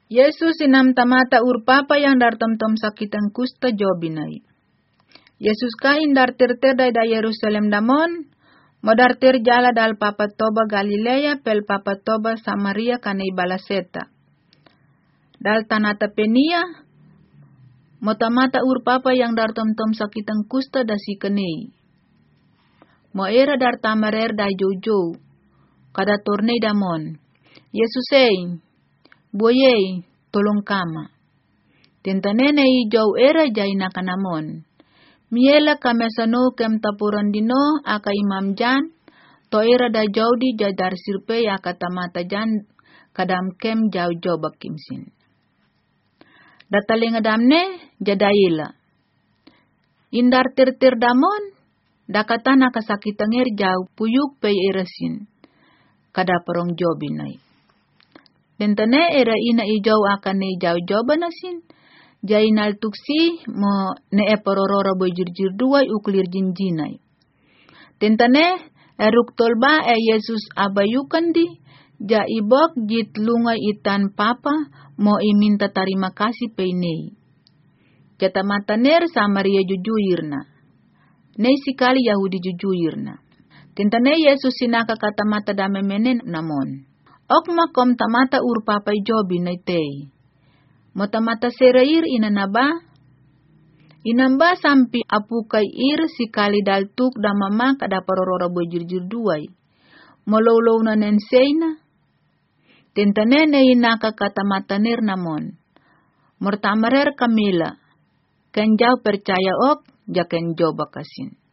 Yesus inam tamata urpapa yang dar tom-tom sakitan kusta jobinai. Yesus kain dar tir-tir da Yerusalem damon, modar tir jala dal papa toba Galilea pel papa toba Samaria kanai balaseta. Dal tanata penia, motamata urpapa yang dar tom-tom sakitan kusta da si kanei. Mo era dar tamarer da jojo, kada tornei damon. Yesusei, boyei, tolong kama. Tentanene jau era jaina kanamon. Miela kamesano kem tapuran dino aka imam jan, to era da jau di jadar sirpe aka tamata jan kadam kem jau joba kimsin. Dataling adamne jadaila. Indar tir-tir damon, dakatan aka sakitanger jau puyuk pei erasin. Kada perong jobinai. Dentane era ina ijau akan ne jau joba nasin. Jainal tuksi mo ne epororora bojirjir duai uklir jinjinai. Tentane eruk tolba Yesus abayukan di ja ibok jit lungai itan papa mo iminta terima kasih peinei. Jata mataner Samaria jujuirna. Nei sikali Yahudi jujuirna. Tentane Yesus sinaka kata mata dame menen namon. Ok makom tamata urpapai jobi naitei. Motamata serair inanaba. Inamba sampi apukai ir sikali daltuk damama kada parorora bojirjir duai. Molow na nenseina. Tentanene inaka kata mata nir namon. Mortamarer Kamila. Kenjau percaya ok jaken joba kasin.